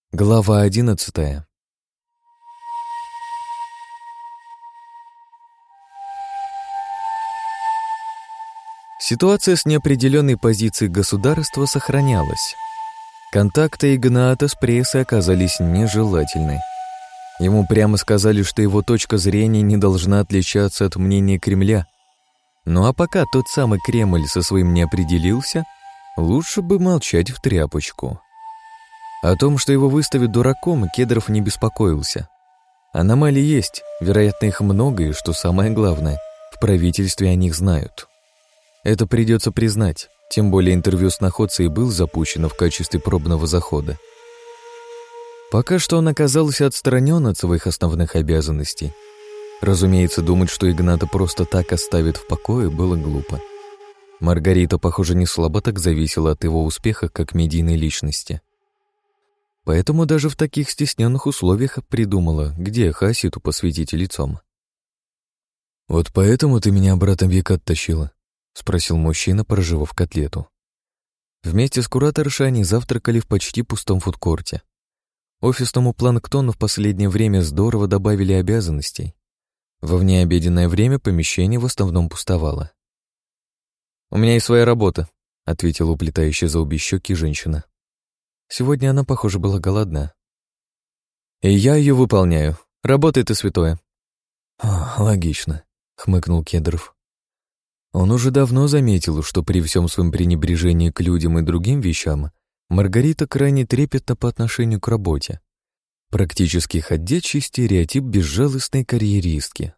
Глава 11. Ситуация с неопределенной позицией государства сохранялась. Контакты Игната с прессой оказались нежелательны. Ему прямо сказали, что его точка зрения не должна отличаться от мнения Кремля. Ну а пока тот самый Кремль со своим не определился, лучше бы молчать в тряпочку. О том, что его выставят дураком, Кедров не беспокоился. Аномалии есть, вероятно, их много, и, что самое главное, в правительстве о них знают. Это придется признать, тем более интервью с находцей был запущено в качестве пробного захода. Пока что он оказался отстранен от своих основных обязанностей. Разумеется, думать, что Игната просто так оставит в покое, было глупо. Маргарита, похоже, не слабо так зависела от его успеха как медийной личности. Поэтому даже в таких стесненных условиях придумала, где Хаситу посвятить лицом. «Вот поэтому ты меня обратно в Екат тащила?» — спросил мужчина, проживав котлету. Вместе с кураторшей они завтракали в почти пустом фудкорте. Офисному планктону в последнее время здорово добавили обязанностей. Во внеобеденное время помещение в основном пустовало. «У меня есть своя работа», — ответила уплетающая за обе щеки женщина. Сегодня она, похоже, была голодна. «И я ее выполняю. Работа — это святое». «Логично», — хмыкнул Кедров. Он уже давно заметил, что при всем своем пренебрежении к людям и другим вещам Маргарита крайне трепетна по отношению к работе. Практически ходячий стереотип безжалостной карьеристки.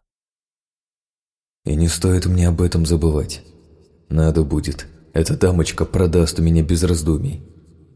«И не стоит мне об этом забывать. Надо будет. Эта дамочка продаст меня без раздумий».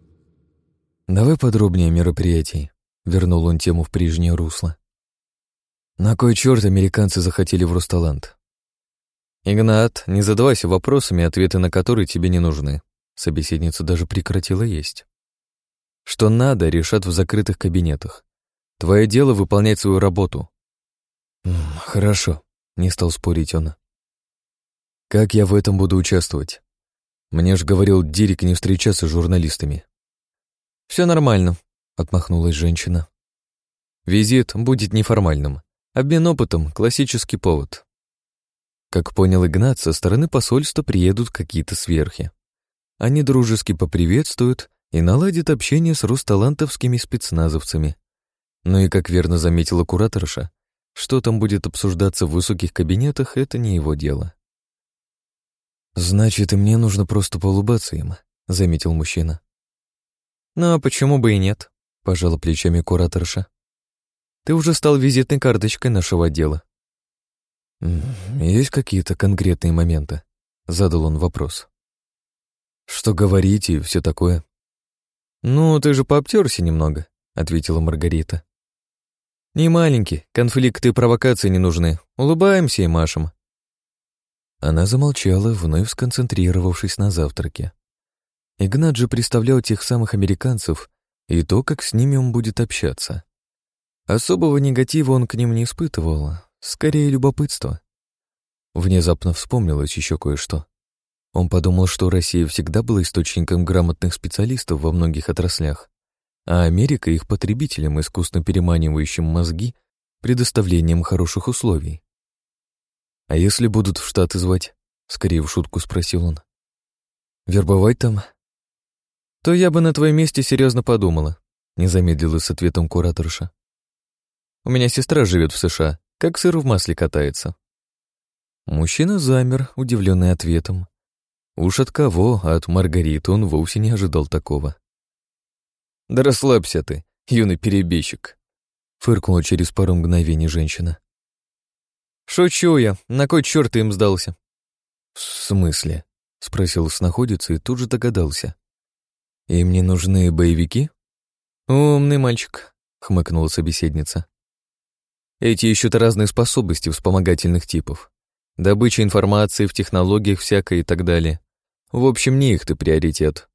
«Давай подробнее о мероприятии», — вернул он тему в прежнее русло. «На кой черт американцы захотели в Росталант?» «Игнат, не задавайся вопросами, ответы на которые тебе не нужны». Собеседница даже прекратила есть. «Что надо, решат в закрытых кабинетах. Твое дело — выполнять свою работу». «Хорошо», — не стал спорить он. «Как я в этом буду участвовать? Мне ж говорил Дирик не встречаться с журналистами». «Все нормально», — отмахнулась женщина. «Визит будет неформальным. Обмен опытом — классический повод». Как понял Игнат, со стороны посольства приедут какие-то сверхи. Они дружески поприветствуют и наладят общение с русталантовскими спецназовцами. Ну и, как верно заметила кураторша, что там будет обсуждаться в высоких кабинетах, это не его дело. «Значит, и мне нужно просто поулыбаться им», — заметил мужчина. «Ну а почему бы и нет?» — пожала плечами кураторша. «Ты уже стал визитной карточкой нашего отдела». «Есть какие-то конкретные моменты?» — задал он вопрос. «Что говорить и все такое?» «Ну, ты же пообтерся немного», — ответила Маргарита. «Не маленький, конфликты и провокации не нужны. Улыбаемся и машем». Она замолчала, вновь сконцентрировавшись на завтраке. Игнат же представлял тех самых американцев и то, как с ними он будет общаться. Особого негатива он к ним не испытывал, скорее любопытство. Внезапно вспомнилось еще кое-что. Он подумал, что Россия всегда была источником грамотных специалистов во многих отраслях, а Америка — их потребителем, искусно переманивающим мозги предоставлением хороших условий. «А если будут в Штаты звать?» — скорее в шутку спросил он. «Вербовать там?» «То я бы на твоем месте серьезно подумала», — не замедлила с ответом кураторша. «У меня сестра живет в США, как сыр в масле катается». Мужчина замер, удивленный ответом. Уж от кого, а от Маргариты он вовсе не ожидал такого. «Да расслабься ты, юный перебежчик», — фыркнула через пару мгновений женщина. «Шучу я, на кой черт ты им сдался?» «В смысле?» — спросил снаходец и тут же догадался. «Им не нужны боевики?» «Умный мальчик», — хмыкнула собеседница. «Эти ищут разные способности вспомогательных типов. Добыча информации в технологиях всякой и так далее. В общем, не их ты приоритет».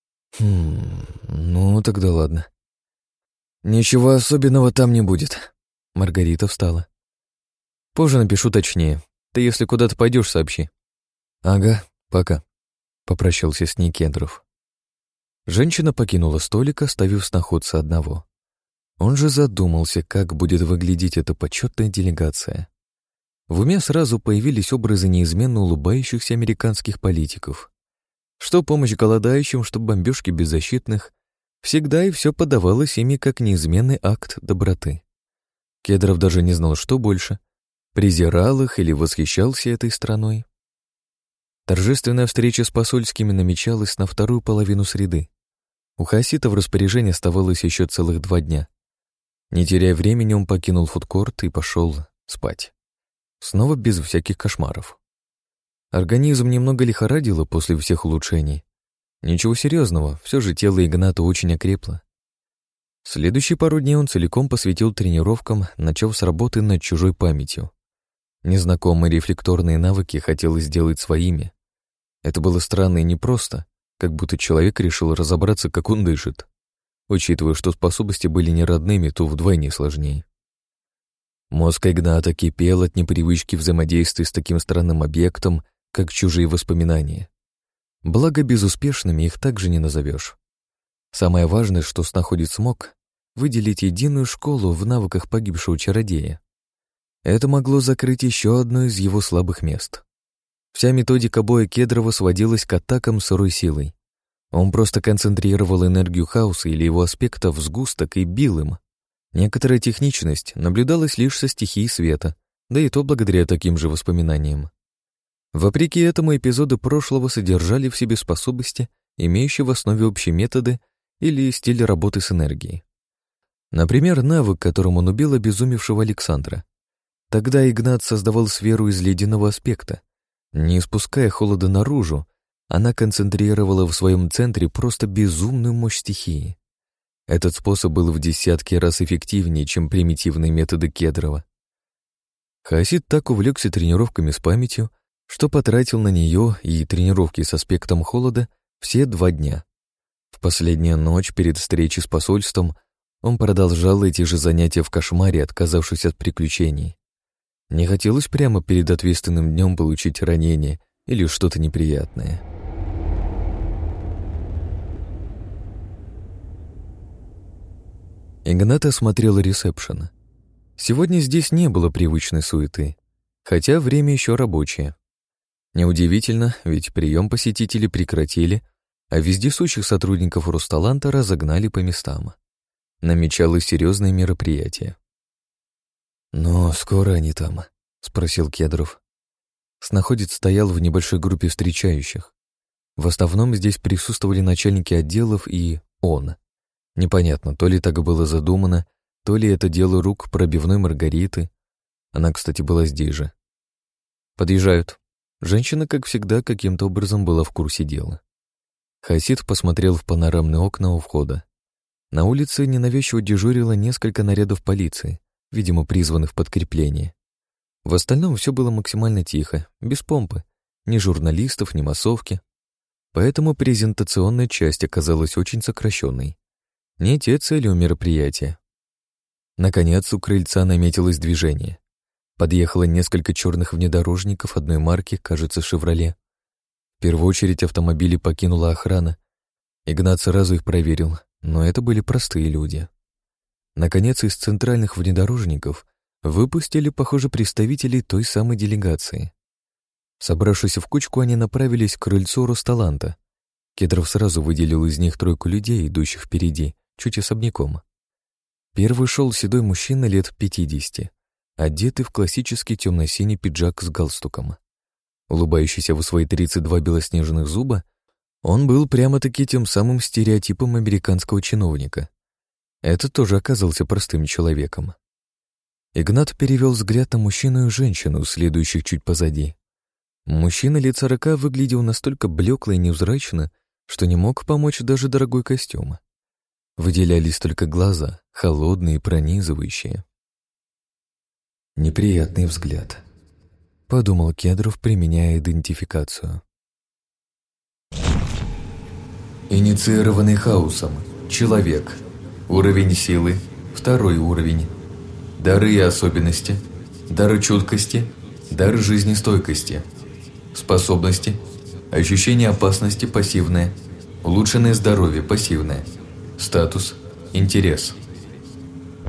Ну, тогда ладно. «Ничего особенного там не будет». Маргарита встала. «Позже напишу точнее. Ты, если куда-то пойдешь, сообщи». «Ага, пока», — попрощался с ней Кедров. Женщина покинула столик, оставив снаходца одного. Он же задумался, как будет выглядеть эта почетная делегация. В уме сразу появились образы неизменно улыбающихся американских политиков. Что помощь голодающим, что бомбежки беззащитных, всегда и все подавалось ими как неизменный акт доброты. Кедров даже не знал, что больше — презирал их или восхищался этой страной. Торжественная встреча с посольскими намечалась на вторую половину среды. У Хаосита в распоряжении оставалось еще целых 2 дня. Не теряя времени, он покинул фудкорт и пошел спать. Снова без всяких кошмаров. Организм немного лихорадило после всех улучшений. Ничего серьезного, все же тело Игната очень окрепло. Следующие пару дней он целиком посвятил тренировкам, начав с работы над чужой памятью. Незнакомые рефлекторные навыки хотелось сделать своими. Это было странно и непросто, как будто человек решил разобраться, как он дышит. Учитывая, что способности были не родными, то вдвойне сложнее. Мозг Игната кипел от непривычки взаимодействия с таким странным объектом, как чужие воспоминания. Благо, безуспешными их также не назовешь. Самое важное, что снаходец смог выделить единую школу в навыках погибшего чародея. Это могло закрыть еще одно из его слабых мест. Вся методика боя Кедрова сводилась к атакам сырой силой. Он просто концентрировал энергию хаоса или его аспектов в сгусток и бил им. Некоторая техничность наблюдалась лишь со стихией света, да и то благодаря таким же воспоминаниям. Вопреки этому, эпизоды прошлого содержали в себе способности, имеющие в основе общие методы или стиль работы с энергией. Например, навык, которым он убил обезумевшего Александра. Тогда Игнат создавал сферу из ледяного аспекта. Не испуская холода наружу, она концентрировала в своем центре просто безумную мощь стихии. Этот способ был в десятки раз эффективнее, чем примитивные методы Кедрова. Хаосит так увлекся тренировками с памятью, что потратил на нее и тренировки с аспектом холода все 2 дня. В последнюю ночь перед встречей с посольством он продолжал эти же занятия в кошмаре, отказавшись от приключений. Не хотелось прямо перед ответственным днем получить ранение или что-то неприятное. Игнат осмотрел ресепшн. Сегодня здесь не было привычной суеты, хотя время еще рабочее. Неудивительно, ведь прием посетителей прекратили, а вездесущих сотрудников Русталанта разогнали по местам. Намечалось серьезное мероприятие. «Но скоро они там?» — спросил Кедров. Снаходец стоял в небольшой группе встречающих. В основном здесь присутствовали начальники отделов и он. Непонятно, то ли так было задумано, то ли это дело рук пробивной Маргариты. Она, кстати, была здесь же. «Подъезжают». Женщина, как всегда, каким-то образом была в курсе дела. Хаосит посмотрел в панорамные окна у входа. На улице ненавязчиво дежурило несколько нарядов полиции, видимо, призванных в подкрепление. В остальном все было максимально тихо, без помпы, ни журналистов, ни массовки. Поэтому презентационная часть оказалась очень сокращенной. Не те цели у мероприятия. Наконец, у крыльца наметилось движение. Подъехало несколько черных внедорожников одной марки, кажется, «Шевроле». В первую очередь автомобили покинула охрана. Игнат сразу их проверил, но это были простые люди. Наконец, из центральных внедорожников выпустили, похоже, представителей той самой делегации. Собравшись в кучку, они направились к крыльцу Росталанта. Кедров сразу выделил из них 3 людей, идущих впереди, чуть особняком. Первый шел седой мужчина лет 50, одетый в классический темно-синий пиджак с галстуком. Улыбающийся в свои 32 белоснежных зуба, он был прямо-таки тем самым стереотипом американского чиновника. Этот тоже оказался простым человеком. Игнат перевел взгляд на мужчину и женщину, следующих чуть позади. Мужчина лет 40 выглядел настолько блекло и невзрачно, что не мог помочь даже дорогой костюм. Выделялись только глаза, холодные и пронизывающие. «Неприятный взгляд», — подумал Кедров, применяя идентификацию. Инициированный хаосом. Человек. Уровень силы. 2 уровень. Дары и особенности. Дары чуткости. Дары жизнестойкости. Способности. Ощущение опасности пассивное. Улучшенное здоровье пассивное. Статус. Интерес.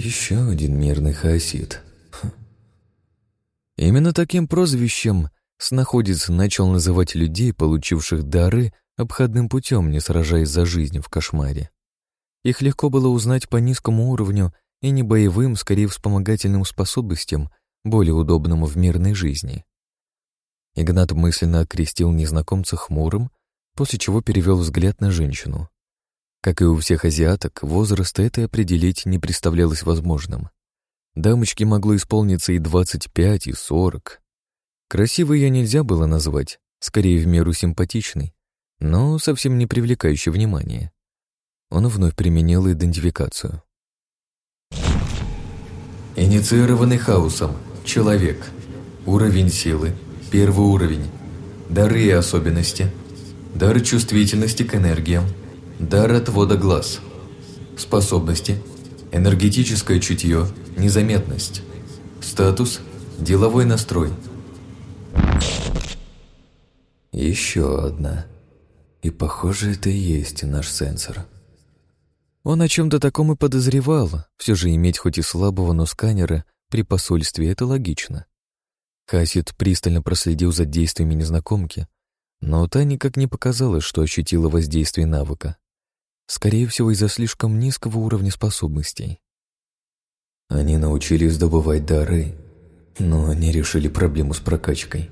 Еще один мирный хаосит. Именно таким прозвищем снаходец начал называть людей, получивших дары, обходным путем, не сражаясь за жизнь в кошмаре. Их легко было узнать по низкому уровню и не боевым, скорее вспомогательным способностям, более удобному в мирной жизни. Игнат мысленно окрестил незнакомца хмурым, после чего перевел взгляд на женщину. Как и у всех азиаток, возраст этой определить не представлялось возможным. Дамочке могло исполниться и 25, и 40. Красивой ее нельзя было назвать, скорее в меру симпатичной, но совсем не привлекающей внимания. Он вновь применил идентификацию. Инициированный хаосом. Человек. Уровень силы. 1 уровень. Дары и особенности. Дар чувствительности к энергиям. Дар отвода глаз. Способности. Энергетическое чутье. Незаметность. Статус. Деловой настрой. Еще одна. И похоже, это и есть наш сенсор. Он о чем-то таком и подозревал. Все же иметь хоть и слабого, но сканера при посольстве — это логично. Хасид пристально проследил за действиями незнакомки, но та никак не показала, что ощутила воздействие навыка. Скорее всего, из-за слишком низкого уровня способностей. Они научились добывать дары, но не решили проблему с прокачкой.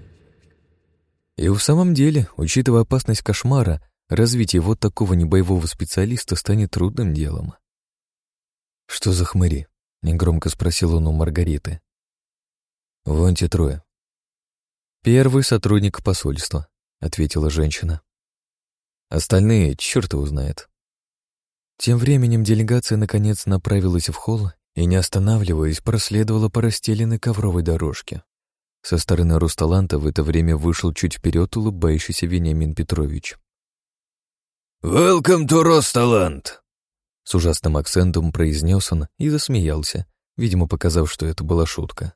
И в самом деле, учитывая опасность кошмара, развитие вот такого небоевого специалиста станет трудным делом. «Что за хмыри?» — негромко спросил он у Маргариты. «Вон те трое». «Первый сотрудник посольства», — ответила женщина. «Остальные черт его знает». Тем временем делегация наконец направилась в холл и, не останавливаясь, проследовала по расстеленной ковровой дорожке. Со стороны Русталанта в это время вышел чуть вперед улыбающийся Вениамин Петрович. «Welcome to Русталант!» С ужасным акцентом произнес он и засмеялся, видимо, показав, что это была шутка.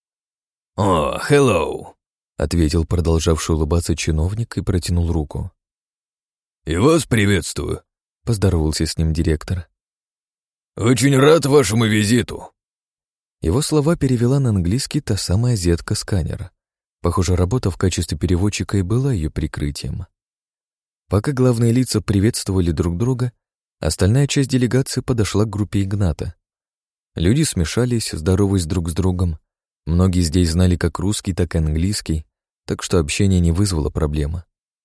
«О, hello!» — ответил продолжавший улыбаться чиновник и протянул руку. «И вас приветствую!» — поздоровался с ним директор. «Очень рад вашему визиту!» Его слова перевела на английский та самая азиатка-сканер. Похоже, работа в качестве переводчика и была ее прикрытием. Пока главные лица приветствовали друг друга, остальная часть делегации подошла к группе Игната. Люди смешались, здороваясь друг с другом. Многие здесь знали как русский, так и английский, так что общение не вызвало проблемы.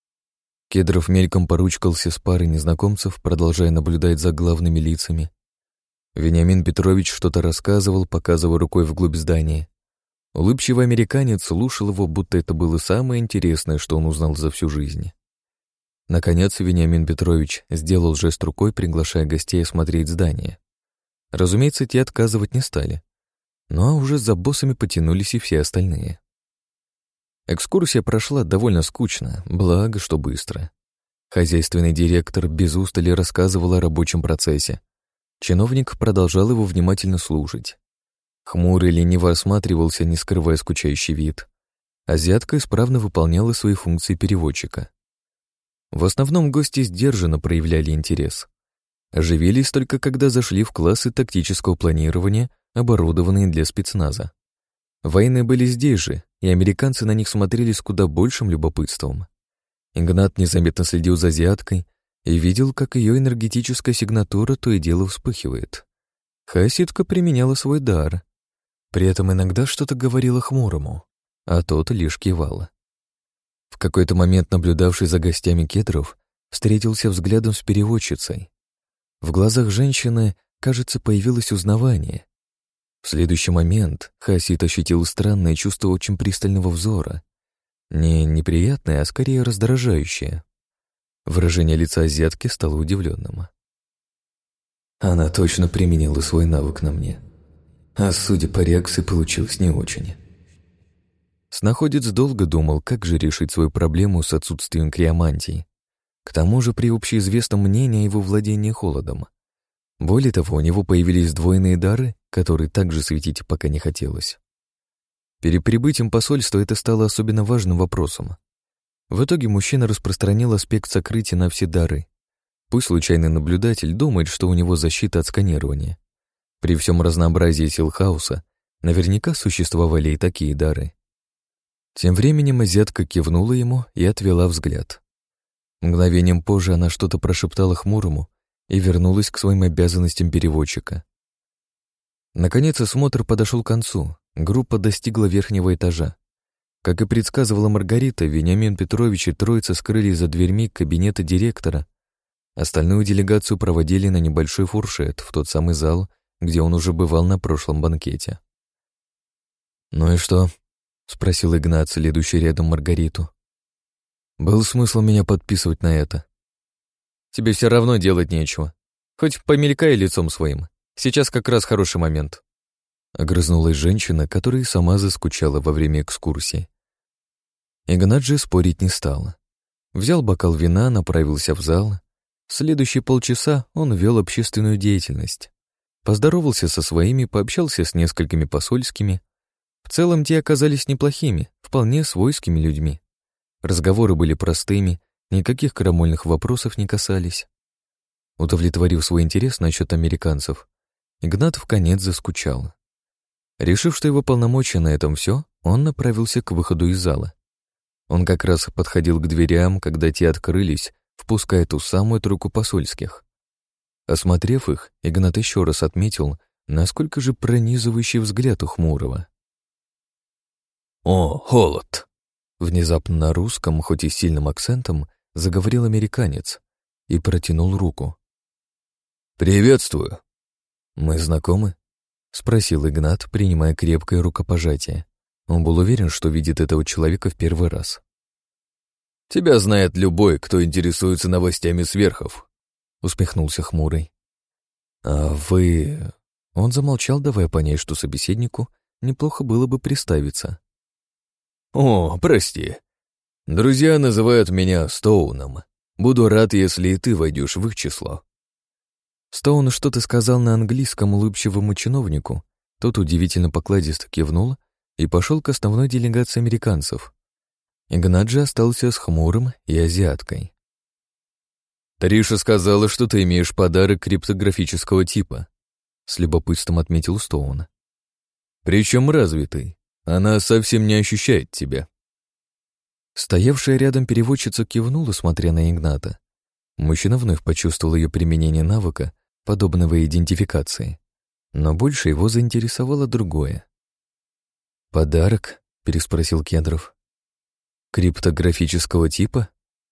Кедров мельком поручкался с парой незнакомцев, продолжая наблюдать за главными лицами. Вениамин Петрович что-то рассказывал, показывая рукой вглубь здания. Улыбчивый американец слушал его, будто это было самое интересное, что он узнал за всю жизнь. Наконец Вениамин Петрович сделал жест рукой, приглашая гостей осмотреть здание. Разумеется, те отказывать не стали. Но уже за боссами потянулись и все остальные. Экскурсия прошла довольно скучно, благо, что быстро. Хозяйственный директор без устали рассказывал о рабочем процессе. Чиновник продолжал его внимательно слушать. Хмурый лениво осматривался, не скрывая скучающий вид. Азиатка исправно выполняла свои функции переводчика. В основном гости сдержанно проявляли интерес. Оживились только когда зашли в классы тактического планирования, оборудованные для спецназа. Военные были здесь же, и американцы на них смотрели с куда большим любопытством. Игнат незаметно следил за азиаткой и видел, как ее энергетическая сигнатура то и дело вспыхивает. Хаоситка применяла свой дар. При этом иногда что-то говорила хмурому, а тот лишь кивал. В какой-то момент наблюдавший за гостями Кедров встретился взглядом с переводчицей. В глазах женщины, кажется, появилось узнавание. В следующий момент Хаосит ощутил странное чувство очень пристального взора. Не неприятное, а скорее раздражающее. Выражение лица азиатки стало удивленным. Она точно применила свой навык на мне. А судя по реакции, получилось не очень. Снаходец долго думал, как же решить свою проблему с отсутствием криомантии. К тому же при общеизвестном мнении о его владении холодом. Более того, у него появились сдвоенные дары, которые также светить пока не хотелось. Перед прибытием посольства это стало особенно важным вопросом. В итоге мужчина распространил аспект сокрытия на все дары. Пусть случайный наблюдатель думает, что у него защита от сканирования. При всем разнообразии сил хаоса наверняка существовали и такие дары. Тем временем азиатка кивнула ему и отвела взгляд. Мгновением позже она что-то прошептала хмурому и вернулась к своим обязанностям переводчика. Наконец осмотр подошел к концу, группа достигла верхнего этажа. Как и предсказывала Маргарита, Вениамин Петрович и троица скрылись за дверьми кабинета директора. Остальную делегацию проводили на небольшой фуршет в тот самый зал, где он уже бывал на прошлом банкете. «Ну и что?» — спросил Игнат, следующий рядом Маргариту. «Был смысл меня подписывать на это?» «Тебе все равно делать нечего. Хоть помелькай лицом своим. Сейчас как раз хороший момент». Огрызнулась женщина, которая сама заскучала во время экскурсии. Игнат же спорить не стал. Взял бокал вина, направился в зал. Следующие полчаса он вел общественную деятельность. Поздоровался со своими, пообщался с несколькими посольскими. В целом те оказались неплохими, вполне свойскими людьми. Разговоры были простыми, никаких крамольных вопросов не касались. Удовлетворив свой интерес насчет американцев, Игнат вконец заскучал. Решив, что его полномочия на этом все, он направился к выходу из зала. Он как раз подходил к дверям, когда те открылись, впуская ту самую тройку посольских. Осмотрев их, Игнат еще раз отметил, насколько же пронизывающий взгляд у Хмурого. «О, холод!» Внезапно на русском, хоть и с сильным акцентом, заговорил американец и протянул руку. «Приветствую!» «Мы знакомы?» — спросил Игнат, принимая крепкое рукопожатие. Он был уверен, что видит этого человека в первый раз. «Тебя знает любой, кто интересуется новостями сверхов», — усмехнулся Хмурый. «А вы...» Он замолчал, давая понять, что собеседнику неплохо было бы представиться. «О, прости. Друзья называют меня Стоуном. Буду рад, если и ты войдешь в их число». Стоун что-то сказал на английском улыбчивому чиновнику. Тот удивительно покладисто кивнул и пошел к основной делегации американцев. Игнат же остался с Хмурым и азиаткой. «Триша сказала, что ты имеешь подарок криптографического типа», — с любопытством отметил Стоун. «Причем развитый. Она совсем не ощущает тебя». Стоявшая рядом переводчица кивнула, смотря на Игната. Мужчина вновь почувствовал ее применение навыка, подобного идентификации. Но больше его заинтересовало другое. «Подарок?» — переспросил Кедров. «Криптографического типа?»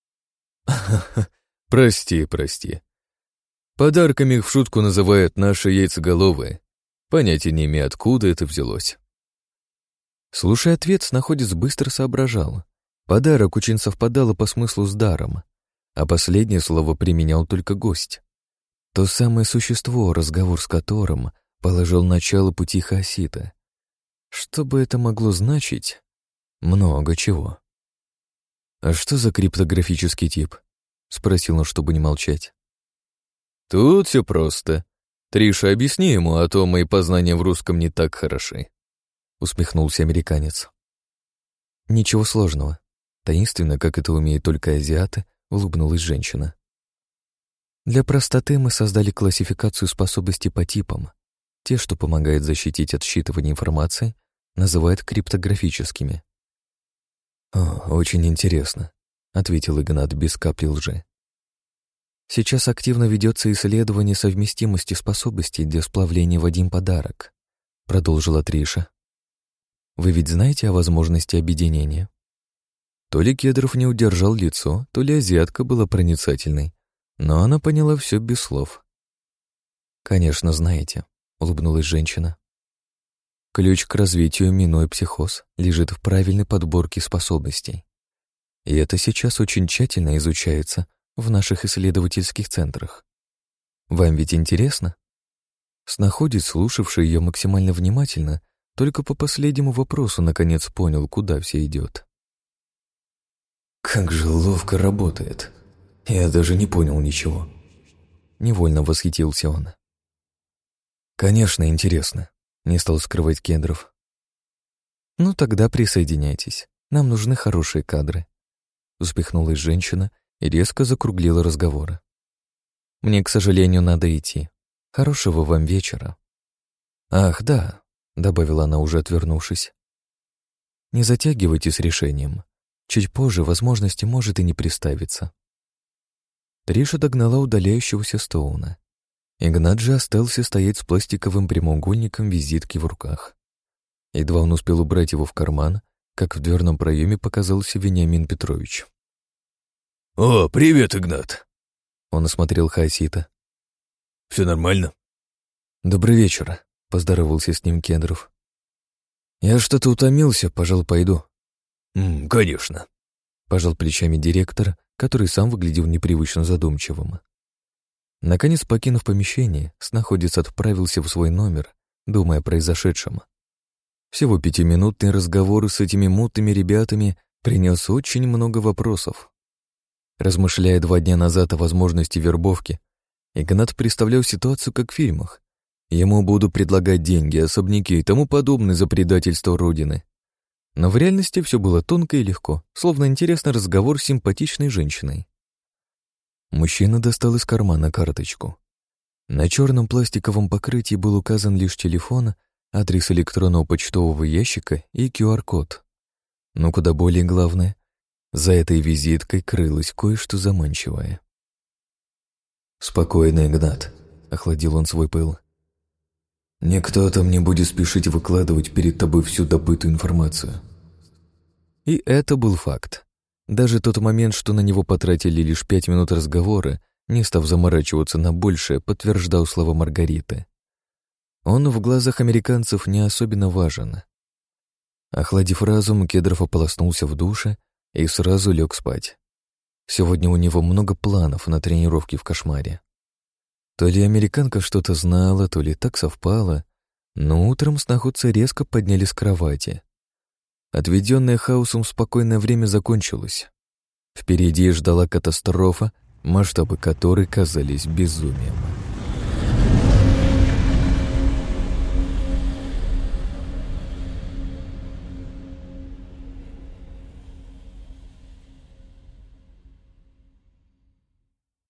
Прости. Подарками в шутку называют наши яйцеголовые. Понятия не имею, откуда это взялось». Слушая ответ, снаходец быстро соображал. Подарок очень совпадало по смыслу с даром, а последнее слово применял только гость. То самое существо, разговор с которым положил начало пути хаосита. Что бы это могло значить? Много чего. «А что за криптографический тип?» — спросил он, чтобы не молчать. «Тут все просто. Триша, объясни ему, а то мои познания в русском не так хороши», — усмехнулся американец. «Ничего сложного. Таинственно, как это умеют только азиаты», — улыбнулась женщина. «Для простоты мы создали классификацию способностей по типам. Те, что помогают защитить от считывания информации, называют криптографическими». «Очень интересно», — ответил Игнат без капли лжи. «Сейчас активно ведется исследование совместимости способностей для сплавления в один подарок», — продолжила Триша. «Вы ведь знаете о возможности объединения?» То ли Кедров не удержал лицо, то ли азиатка была проницательной, но она поняла все без слов. «Конечно, знаете», — улыбнулась женщина. «Ключ к развитию, минуя психоз, лежит в правильной подборке способностей. И это сейчас очень тщательно изучается в наших исследовательских центрах. Вам ведь интересно?» Снаходец, слушавший ее максимально внимательно, только по последнему вопросу наконец понял, куда все идет. «Как же ловко работает. Я даже не понял ничего». Невольно восхитился он. «Конечно, интересно», — не стал скрывать Кедров. «Ну тогда присоединяйтесь. Нам нужны хорошие кадры», — успехнулась женщина и резко закруглила разговор. «Мне, к сожалению, надо идти. Хорошего вам вечера». «Ах, да», — добавила она, уже отвернувшись. «Не затягивайте с решением. Чуть позже возможности может и не представиться». Триша догнала удаляющегося Стоуна. Игнат же остался стоять с пластиковым прямоугольником визитки в руках. Едва он успел убрать его в карман, как в дверном проеме показался Вениамин Петрович. «О, привет, Игнат!» Он осмотрел Хаосита. «Все нормально?» «Добрый вечер», — поздоровался с ним Кедров. «Я что-то утомился, пожалуй, пойду». «Конечно», — пожал плечами директор, который сам выглядел непривычно задумчивым. Наконец, покинув помещение, снаходец отправился в свой номер, думая о произошедшем. Всего 5-минутный разговор с этими мутными ребятами принес очень много вопросов. Размышляя 2 дня назад о возможности вербовки, Игнат представлял ситуацию как в фильмах. Ему будут предлагать деньги, особняки и тому подобное за предательство Родины. Но в реальности все было тонко и легко, словно интересный разговор с симпатичной женщиной. Мужчина достал из кармана карточку. На черном пластиковом покрытии был указан лишь телефон, адрес электронного почтового ящика и QR-код. Но куда более главное, за этой визиткой крылось кое-что заманчивое. «Спокойно, Игнат», — охладил он свой пыл. «Никто там не будет спешить выкладывать перед тобой всю добытую информацию». И это был факт. Даже тот момент, что на него потратили лишь 5 минут разговора, не став заморачиваться на большее, подтверждал слова Маргариты. Он в глазах американцев не особенно важен. Охладив разум, Кедров ополоснулся в душе и сразу лег спать. Сегодня у него много планов на тренировки в кошмаре. То ли американка что-то знала, то ли так совпало, но утром снаходцы резко подняли с кровати. Отведенное хаосом спокойное время закончилось. Впереди ждала катастрофа, масштабы которой казались безумием.